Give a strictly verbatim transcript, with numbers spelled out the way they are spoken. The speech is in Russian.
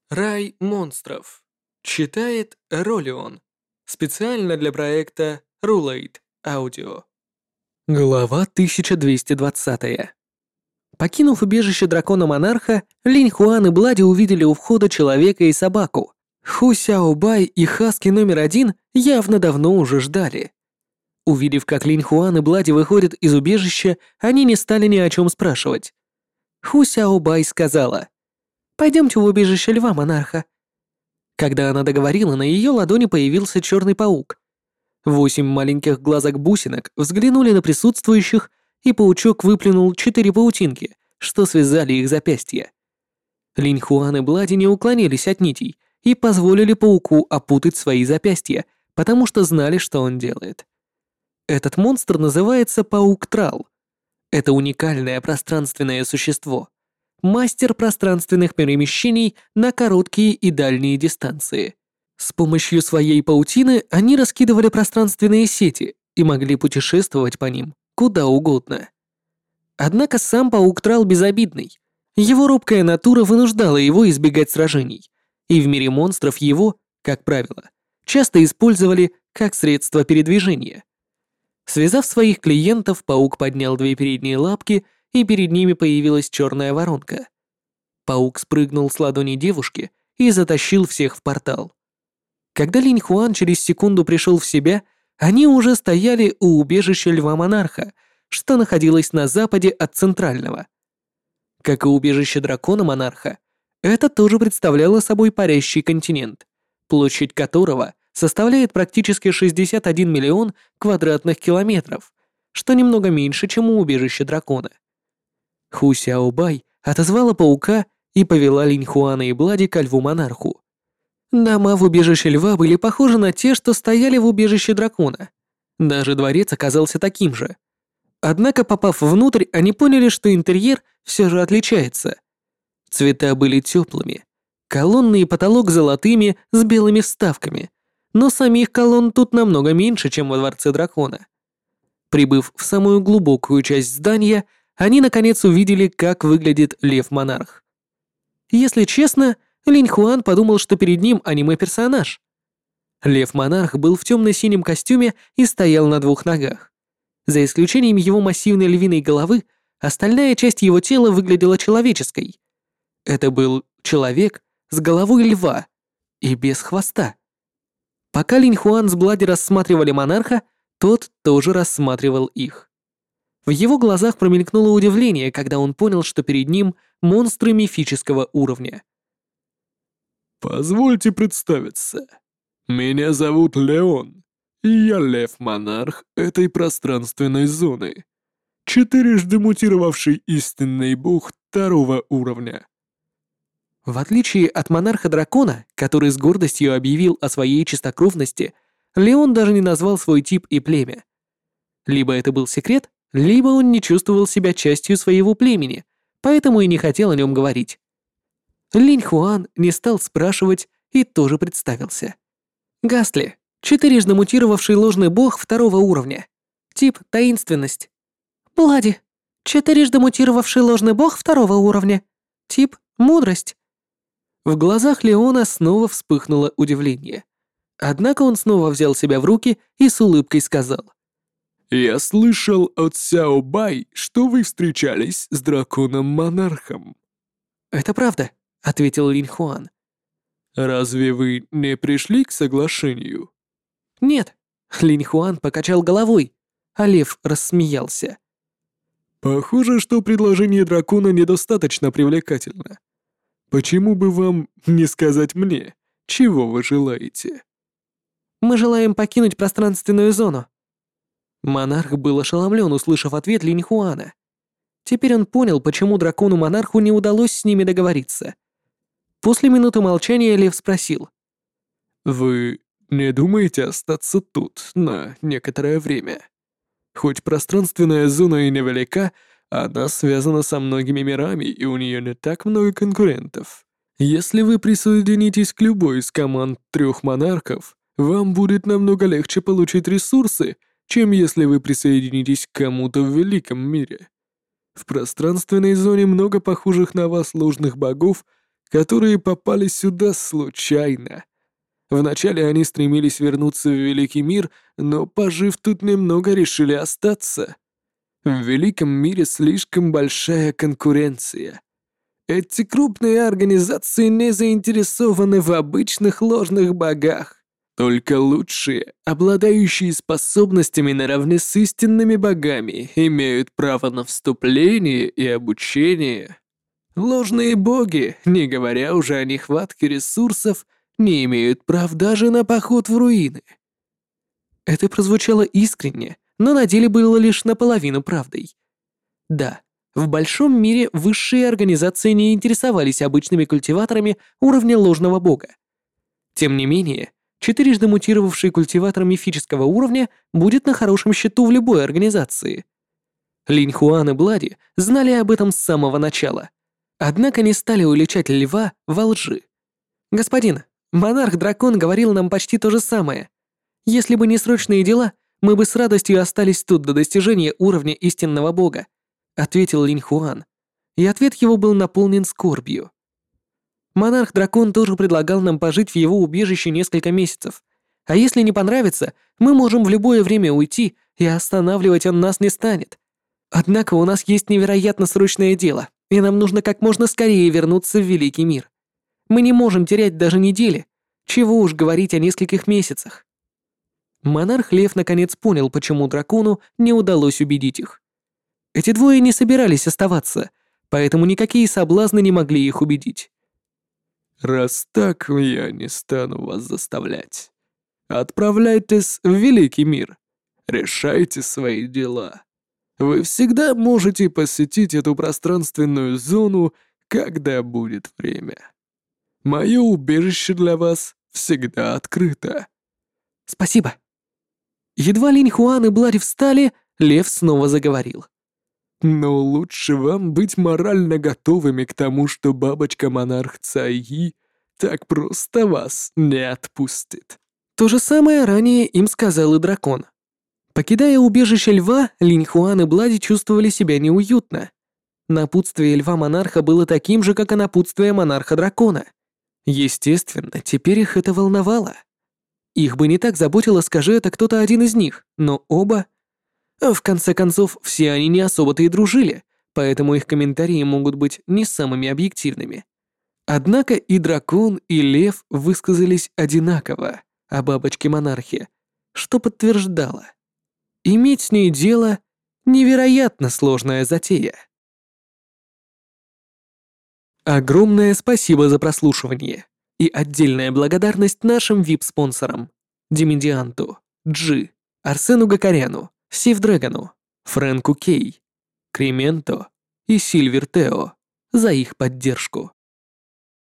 Рай монстров. Читает Ролион. Специально для проекта Rulate Audio. Глава тысяча двести двадцать. Покинув убежище дракона-монарха, Линь Хуан и Блади увидели у входа человека и собаку. Ху Сяобай и Хаски номер один явно давно уже ждали. Увидев, как Линь Хуан и Блади выходят из убежища, они не стали ни о чем спрашивать. Ху Сяобай сказала: «Пойдемте в убежище льва-монарха». Когда она договорила, на ее ладони появился черный паук. Восемь маленьких глазок-бусинок взглянули на присутствующих, и паучок выплюнул четыре паутинки, что связали их запястья. Линь Хуан и Блади не уклонились от нитей и позволили пауку опутать свои запястья, потому что знали, что он делает. Этот монстр называется паук-трал. Это уникальное пространственное существо. Мастер пространственных перемещений на короткие и дальние дистанции. С помощью своей паутины они раскидывали пространственные сети и могли путешествовать по ним куда угодно. Однако сам паук-трал безобидный. Его робкая натура вынуждала его избегать сражений, и в мире монстров его, как правило, часто использовали как средство передвижения. Связав своих клиентов, паук поднял две передние лапки, и перед ними появилась черная воронка. Паук спрыгнул с ладони девушки и затащил всех в портал. Когда Линь Хуан через секунду пришел в себя, они уже стояли у убежища льва-монарха, что находилось на западе от центрального. Как и убежище дракона-монарха, это тоже представляло собой парящий континент, площадь которого составляет практически шестьдесят один миллион квадратных километров, что немного меньше, чем у убежища дракона. Ху Сяобай отозвала паука и повела Линь Хуана и Блади ко льву-монарху. Дома в убежище льва были похожи на те, что стояли в убежище дракона. Даже дворец оказался таким же. Однако, попав внутрь, они поняли, что интерьер все же отличается. Цвета были теплыми, колонны и потолок золотыми с белыми вставками, но самих колонн тут намного меньше, чем во дворце дракона. Прибыв в самую глубокую часть здания, они наконец увидели, как выглядит лев-монарх. Если честно, Линь Хуан подумал, что перед ним аниме-персонаж. Лев-монарх был в темно-синем костюме и стоял на двух ногах. За исключением его массивной львиной головы, остальная часть его тела выглядела человеческой. Это был человек с головой льва и без хвоста. Пока Линь Хуан с Блади рассматривали монарха, тот тоже рассматривал их. В его глазах промелькнуло удивление, когда он понял, что перед ним монстры мифического уровня. «Позвольте представиться. Меня зовут Леон, и я лев-монарх этой пространственной зоны, четырежды мутировавший истинный бог второго уровня». В отличие от монарха-дракона, который с гордостью объявил о своей чистокровности, Леон даже не назвал свой тип и племя. Либо это был секрет, либо он не чувствовал себя частью своего племени, поэтому и не хотел о нем говорить. Линь Хуан не стал спрашивать и тоже представился. Гастли, четырежды мутировавший ложный бог второго уровня. Тип — таинственность. Блади, четырежды мутировавший ложный бог второго уровня. Тип — мудрость. В глазах Леона снова вспыхнуло удивление. Однако он снова взял себя в руки и с улыбкой сказал: «Я слышал от Сяо Бай, что вы встречались с драконом-монархом». «Это правда», — ответил Линь Хуан. «Разве вы не пришли к соглашению?» «Нет», — Линь Хуан покачал головой, а лев рассмеялся. «Похоже, что предложение дракона недостаточно привлекательно. Почему бы вам не сказать мне, чего вы желаете?» «Мы желаем покинуть пространственную зону». Монарх был ошеломлен, услышав ответ Линь Хуана. Теперь он понял, почему дракону-монарху не удалось с ними договориться. После минуты молчания лев спросил: «Вы не думаете остаться тут на некоторое время? Хоть пространственная зона и невелика, она связана со многими мирами, и у нее не так много конкурентов. Если вы присоединитесь к любой из команд трех монархов, вам будет намного легче получить ресурсы, чем если вы присоединитесь к кому-то в великом мире. В пространственной зоне много похожих на вас ложных богов, которые попали сюда случайно. Вначале они стремились вернуться в Великий мир, но, пожив тут немного, решили остаться. В Великом мире слишком большая конкуренция. Эти крупные организации не заинтересованы в обычных ложных богах. Только лучшие, обладающие способностями наравне с истинными богами, имеют право на вступление и обучение. Ложные боги, не говоря уже о нехватке ресурсов, не имеют прав даже на поход в руины. Это прозвучало искренне, но на деле было лишь наполовину правдой. Да, в большом мире высшие организации не интересовались обычными культиваторами уровня ложного бога. Тем не менее, четырежды мутировавший культиватор мифического уровня будет на хорошем счету в любой организации. Линь Хуан и Блади знали об этом с самого начала, однако не стали уличать льва во лжи. «Господин, монарх-дракон говорил нам почти то же самое. Если бы не срочные дела, мы бы с радостью остались тут до достижения уровня истинного бога», ответил Линь Хуан, и ответ его был наполнен скорбью. «Монарх-дракон тоже предлагал нам пожить в его убежище несколько месяцев, а если не понравится, мы можем в любое время уйти, и останавливать он нас не станет. Однако у нас есть невероятно срочное дело, и нам нужно как можно скорее вернуться в Великий мир. Мы не можем терять даже недели, чего уж говорить о нескольких месяцах». Монарх-лев наконец понял, почему дракону не удалось убедить их. Эти двое не собирались оставаться, поэтому никакие соблазны не могли их убедить. «Раз так, я не стану вас заставлять. Отправляйтесь в Великий мир. Решайте свои дела. Вы всегда можете посетить эту пространственную зону, когда будет время. Мое убежище для вас всегда открыто». «Спасибо». Едва Линь Хуан и Блади встали, лев снова заговорил. «Но лучше вам быть морально готовыми к тому, что бабочка-монарх Цайи так просто вас не отпустит». То же самое ранее им сказал и дракон. Покидая убежище льва, Линь Хуан и Блади чувствовали себя неуютно. Напутствие льва-монарха было таким же, как и напутствие монарха-дракона. Естественно, теперь их это волновало. Их бы не так заботило, скажи это кто-то один из них, но оба... В конце концов, все они не особо-то и дружили, поэтому их комментарии могут быть не самыми объективными. Однако и дракон, и лев высказались одинаково о бабочке-монархе, что подтверждало. Иметь с ней дело — невероятно сложная затея. Огромное спасибо за прослушивание и отдельная благодарность нашим ви ай пи-спонсорам Демидианту, Джи, Арсену Гакаряну, Сивдрэгону, Фрэнку Кей, Кременто и Сильвер Тео за их поддержку.